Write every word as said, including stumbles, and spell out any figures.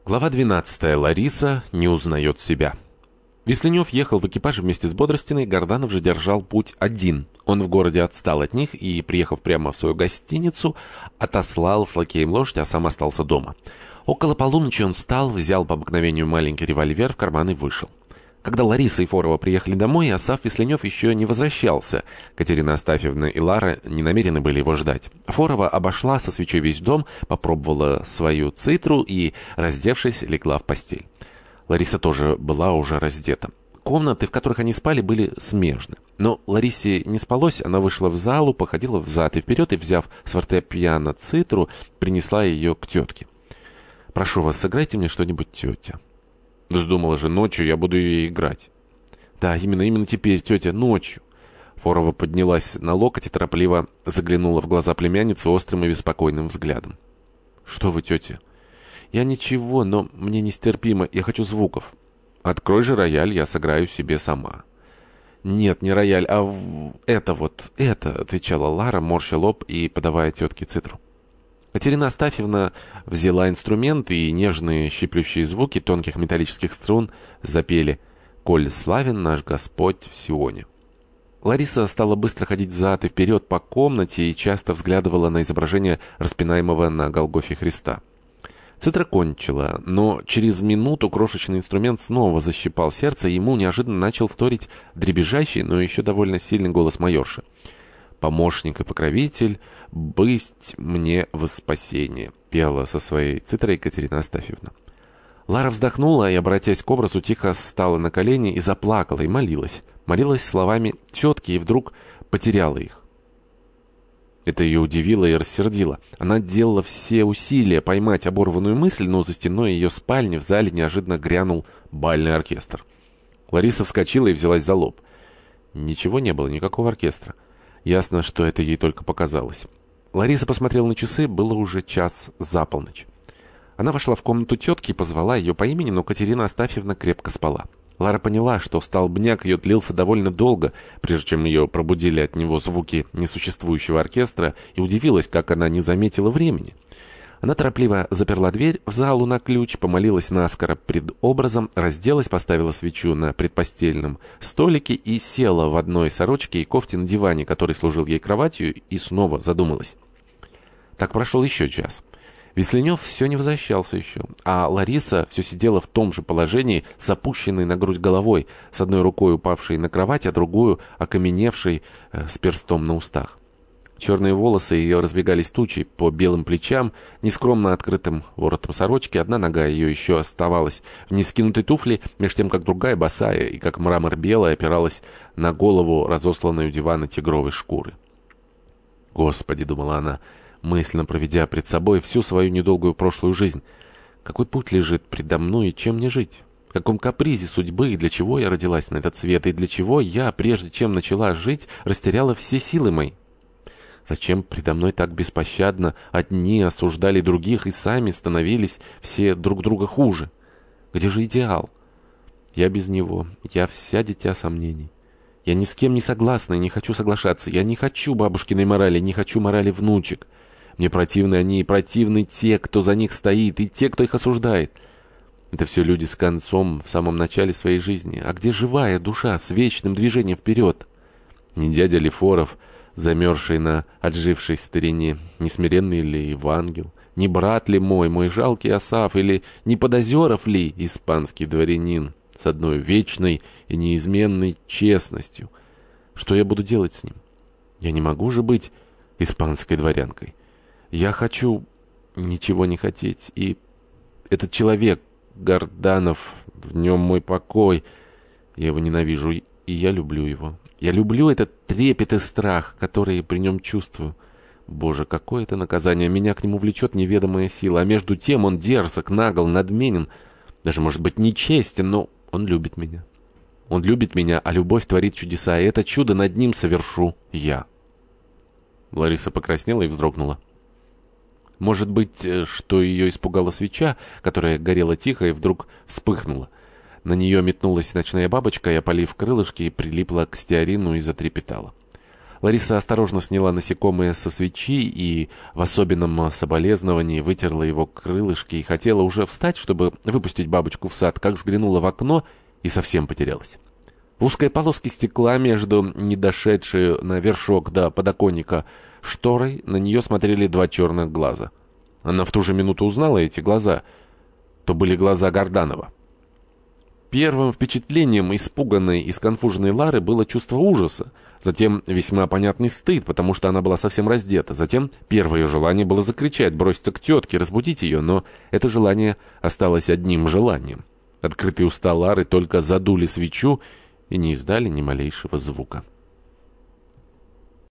Глава двенадцатая. Лариса не узнает себя. Весленев ехал в экипаже вместе с Бодростиной, Горданов же держал путь один. Он в городе отстал от них и, приехав прямо в свою гостиницу, отослал с лакеем лошадь, а сам остался дома. Около полуночи он встал, взял по обыкновению маленький револьвер в карман и вышел. Когда Лариса и Форова приехали домой, Асаф Весленев еще не возвращался. Катерина Астафьевна и Лара не намерены были его ждать. Форова обошла со свечой весь дом, попробовала свою цитру и, раздевшись, легла в постель. Лариса тоже была уже раздета. Комнаты, в которых они спали, были смежны. Но Ларисе не спалось, она вышла в залу, походила взад и вперед и, взяв с фортепиано цитру, принесла ее к тетке. «Прошу вас, сыграйте мне что-нибудь, тетя». Вздумала же, ночью я буду ее играть. Да, именно, именно теперь, тетя, ночью. Форова поднялась на локоть и торопливо заглянула в глаза племянницы острым и беспокойным взглядом. Что вы, тетя? Я ничего, но мне нестерпимо, я хочу звуков. Открой же рояль, я сыграю себе сама. Нет, не рояль, а это вот, это, отвечала Лара, морща лоб и подавая тетке цитру. Катерина Астафьевна взяла инструмент, и нежные щиплющие звуки тонких металлических струн запели «Коль славен наш Господь в Сионе». Лариса стала быстро ходить взад и вперед по комнате и часто взглядывала на изображение распинаемого на Голгофе Христа. Цитра кончила, но через минуту крошечный инструмент снова защипал сердце, и ему неожиданно начал вторить дребезжащий, но еще довольно сильный голос майорши. «Помощник и покровитель, бысть мне во спасение», — пела со своей цитрой Екатерина Астафьевна. Лара вздохнула и, обратясь к образу, тихо стала на колени и заплакала, и молилась. Молилась словами тетки и вдруг потеряла их. Это ее удивило и рассердило. Она делала все усилия поймать оборванную мысль, но за стеной ее спальни в зале неожиданно грянул бальный оркестр. Лариса вскочила и взялась за лоб. Ничего не было, никакого оркестра. Ясно, что это ей только показалось. Лариса посмотрела на часы, было уже час за полночь. Она вошла в комнату тетки и позвала ее по имени, но Катерина Астафьевна крепко спала. Лара поняла, что столбняк ее длился довольно долго, прежде чем ее пробудили от него звуки несуществующего оркестра, и удивилась, как она не заметила времени. Она торопливо заперла дверь в залу на ключ, помолилась наскоро пред образом, разделась, поставила свечу на предпостельном столике и села в одной сорочке и кофте на диване, который служил ей кроватью, и снова задумалась. Так прошел еще час. Весленев все не возвращался еще, а Лариса все сидела в том же положении, с опущенной на грудь головой, с одной рукой упавшей на кровать, а другую окаменевшей э, с перстом на устах. Черные волосы ее разбегались тучей по белым плечам, нескромно открытым воротом сорочки. Одна нога ее еще оставалась в нескинутой туфле, меж тем, как другая, босая и как мрамор белая, опиралась на голову, разосланной у дивана тигровой шкуры. «Господи!» — думала она, мысленно проведя пред собой всю свою недолгую прошлую жизнь. «Какой путь лежит предо мной и чем мне жить? В каком капризе судьбы и для чего я родилась на этот свет, и для чего я, прежде чем начала жить, растеряла все силы мои? Зачем предо мной так беспощадно одни осуждали других и сами становились все друг друга хуже? Где же идеал? Я без него, я вся дитя сомнений. Я ни с кем не согласна и не хочу соглашаться. Я не хочу бабушкиной морали, не хочу морали внучек. Мне противны они и противны те, кто за них стоит, и те, кто их осуждает. Это все люди с концом в самом начале своей жизни. А где живая душа с вечным движением вперед? Не дядя ли Форов, замерзший на отжившей старине, не смиренный ли Евангел, не брат ли мой, мой жалкий Асаф, или не Подозеров ли испанский дворянин с одной вечной и неизменной честностью? Что я буду делать с ним? Я не могу же быть испанской дворянкой. Я хочу ничего не хотеть, и этот человек, Горданов, в нем мой покой, я его ненавижу, и я люблю его. Я люблю этот трепет и страх, которые при нем чувствую. Боже, какое это наказание! Меня к нему влечет неведомая сила, а между тем он дерзок, нагл, надменен, даже, может быть, нечестен, но он любит меня. Он любит меня, а любовь творит чудеса, и это чудо над ним совершу я». Лариса покраснела и вздрогнула. Может быть, что ее испугала свеча, которая горела тихо и вдруг вспыхнула. На нее метнулась ночная бабочка и, опалив крылышки, прилипла к стеарину и затрепетала. Лариса осторожно сняла насекомое со свечи и в особенном соболезновании вытерла его крылышки и хотела уже встать, чтобы выпустить бабочку в сад, как взглянула в окно и совсем потерялась. В узкой полоске стекла между не дошедшей на вершок до подоконника шторой на нее смотрели два черных глаза. Она в ту же минуту узнала эти глаза. То были глаза Горданова. Первым впечатлением испуганной и сконфуженной Лары было чувство ужаса. Затем весьма понятный стыд, потому что она была совсем раздета. Затем первое желание было закричать, броситься к тетке, разбудить ее, но это желание осталось одним желанием. Открытые уста Лары только задули свечу и не издали ни малейшего звука.